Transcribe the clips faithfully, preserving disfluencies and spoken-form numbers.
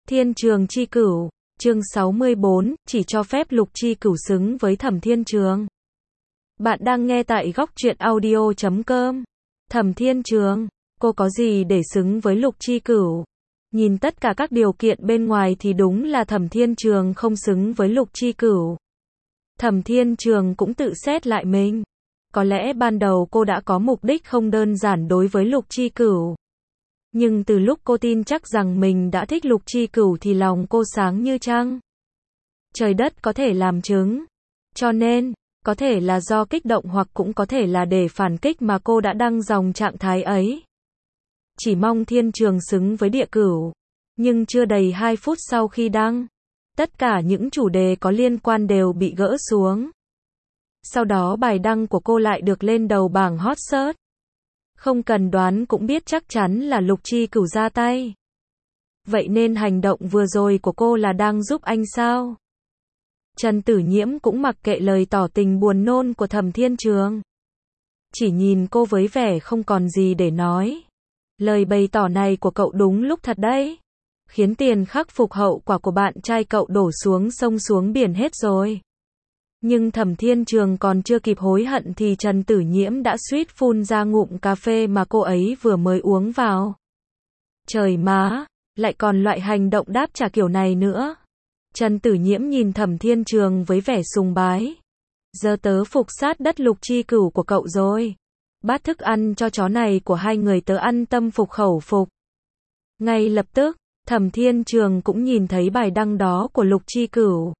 Thiên Trường chi cửu, chương sáu mươi bốn, chỉ cho phép Lục Chi Cửu xứng với Thẩm Thiên Trường. Bạn đang nghe tại góc truyện audio chấm com. Thẩm Thiên Trường, cô có gì để xứng với Lục Chi Cửu? Nhìn tất cả các điều kiện bên ngoài thì đúng là Thẩm Thiên Trường không xứng với Lục Chi Cửu. Thẩm Thiên Trường cũng tự xét lại mình. Có lẽ ban đầu cô đã có mục đích không đơn giản đối với Lục Chi Cửu. Nhưng từ lúc cô tin chắc rằng mình đã thích Lục Chi Cửu thì lòng cô sáng như trăng. Trời đất có thể làm chứng. Cho nên, có thể là do kích động hoặc cũng có thể là để phản kích mà cô đã đăng dòng trạng thái ấy. Chỉ mong Thiên Trường xứng với Địa Cửu. Nhưng chưa đầy hai phút sau khi đăng, tất cả những chủ đề có liên quan đều bị gỡ xuống. Sau đó bài đăng của cô lại được lên đầu bảng hot search. Không cần đoán cũng biết chắc chắn là Lục Chi Cửu ra tay. Vậy nên hành động vừa rồi của cô là đang giúp anh sao? Trần Tử Nhiễm cũng mặc kệ lời tỏ tình buồn nôn của Thẩm Thiên Trường. Chỉ nhìn cô với vẻ không còn gì để nói. Lời bày tỏ này của cậu đúng lúc thật đấy. Khiến tiền khắc phục hậu quả của bạn trai cậu đổ xuống sông xuống biển hết rồi. Nhưng Thẩm Thiên Trường còn chưa kịp hối hận thì Trần Tử Nhiễm đã suýt phun ra ngụm cà phê mà cô ấy vừa mới uống vào. Trời má, lại còn loại hành động đáp trả kiểu này nữa. Trần Tử Nhiễm nhìn Thẩm Thiên Trường với vẻ sùng bái. Giờ tớ phục sát đất Lục Chi Cửu của cậu rồi. Bát thức ăn cho chó này của hai người tớ ăn tâm phục khẩu phục. Ngay lập tức, Thẩm Thiên Trường cũng nhìn thấy bài đăng đó của Lục Chi Cửu.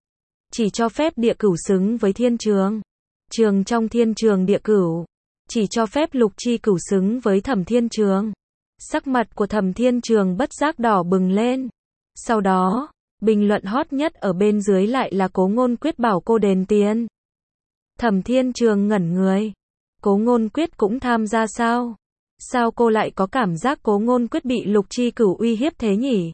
Chỉ cho phép Địa Cửu xứng với Thiên Trường. Trường trong Thiên Trường Địa Cửu. Chỉ cho phép Lục Chi Cửu xứng với Thẩm Thiên Trường. Sắc mặt của Thẩm Thiên Trường bất giác đỏ bừng lên. Sau đó, bình luận hot nhất ở bên dưới lại là Cố Ngôn Quyết bảo cô đền tiền. Thẩm Thiên Trường ngẩn người. Cố Ngôn Quyết cũng tham gia sao? Sao cô lại có cảm giác Cố Ngôn Quyết bị Lục Chi Cửu uy hiếp thế nhỉ?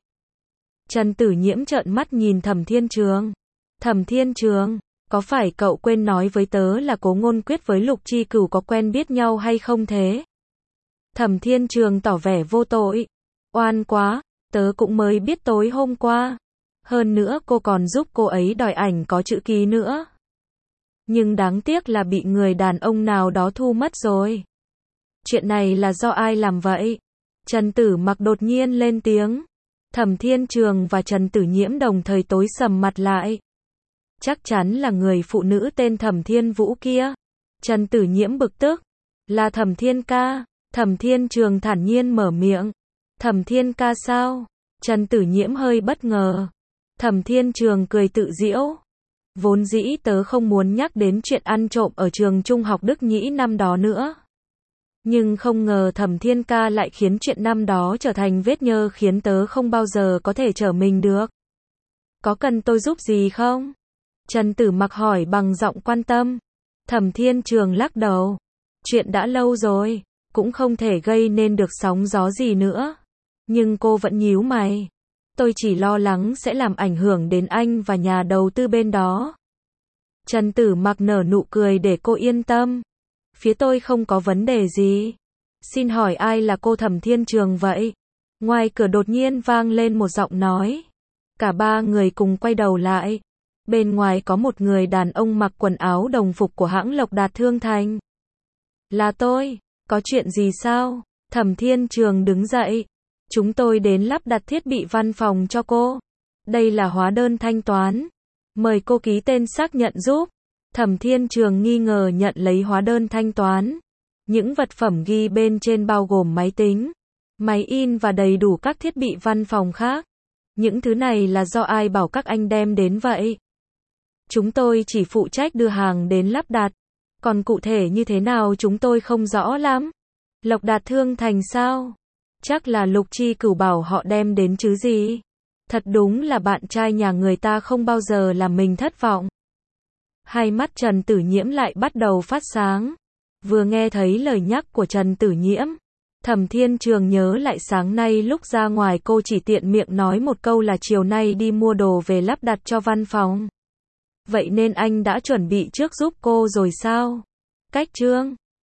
Trần Tử Nhiễm trợn mắt nhìn Thẩm Thiên Trường. Thẩm Thiên Trường, có phải cậu quên nói với tớ là Cố Ngôn Quyết với Lục Chi Cửu có quen biết nhau hay không thế? Thẩm Thiên Trường tỏ vẻ vô tội. Oan quá, tớ cũng mới biết tối hôm qua. Hơn nữa cô còn giúp cô ấy đòi ảnh có chữ ký nữa. Nhưng đáng tiếc là bị người đàn ông nào đó thu mất rồi. Chuyện này là do ai làm vậy? Trần Tử Mặc đột nhiên lên tiếng. Thẩm Thiên Trường và Trần Tử Nhiễm đồng thời tối sầm mặt lại. Chắc chắn là người phụ nữ tên Thẩm Thiên Vũ kia. Trần Tử Nhiễm bực tức. Là Thẩm Thiên ca. Thẩm Thiên Trường thản nhiên mở miệng. Thẩm Thiên ca sao? Trần Tử Nhiễm hơi bất ngờ. Thẩm Thiên Trường cười tự giễu. Vốn dĩ tớ không muốn nhắc đến chuyện ăn trộm ở trường trung học Đức Nhĩ năm đó nữa. Nhưng không ngờ Thẩm Thiên ca lại khiến chuyện năm đó trở thành vết nhơ khiến tớ không bao giờ có thể trở mình được. Có cần tôi giúp gì không? Trần Tử Mặc hỏi bằng giọng quan tâm. Thẩm Thiên Trường lắc đầu. Chuyện đã lâu rồi, cũng không thể gây nên được sóng gió gì nữa. Nhưng cô vẫn nhíu mày. Tôi chỉ lo lắng sẽ làm ảnh hưởng đến anh và nhà đầu tư bên đó. Trần Tử Mặc nở nụ cười để cô yên tâm. Phía tôi không có vấn đề gì. Xin hỏi ai là cô Thẩm Thiên Trường vậy? Ngoài cửa đột nhiên vang lên một giọng nói. Cả ba người cùng quay đầu lại. Bên ngoài có một người đàn ông mặc quần áo đồng phục của hãng Lộc Đạt Thương Thành. Là tôi, có chuyện gì sao? Thẩm Thiên Trường đứng dậy. Chúng tôi đến lắp đặt thiết bị văn phòng cho cô. Đây là hóa đơn thanh toán. Mời cô ký tên xác nhận giúp. Thẩm Thiên Trường nghi ngờ nhận lấy hóa đơn thanh toán. Những vật phẩm ghi bên trên bao gồm máy tính, máy in và đầy đủ các thiết bị văn phòng khác. Những thứ này là do ai bảo các anh đem đến vậy? Chúng tôi chỉ phụ trách đưa hàng đến lắp đặt. Còn cụ thể như thế nào chúng tôi không rõ lắm. Lộc Đạt Thương Thành sao? Chắc là Lục Chi Cửu bảo họ đem đến chứ gì. Thật đúng là bạn trai nhà người ta không bao giờ làm mình thất vọng. Hai mắt Trần Tử Nhiễm lại bắt đầu phát sáng. Vừa nghe thấy lời nhắc của Trần Tử Nhiễm, Thẩm Thiên Trường nhớ lại sáng nay lúc ra ngoài cô chỉ tiện miệng nói một câu là chiều nay đi mua đồ về lắp đặt cho văn phòng. Vậy nên anh đã chuẩn bị trước giúp cô rồi sao? Cách chương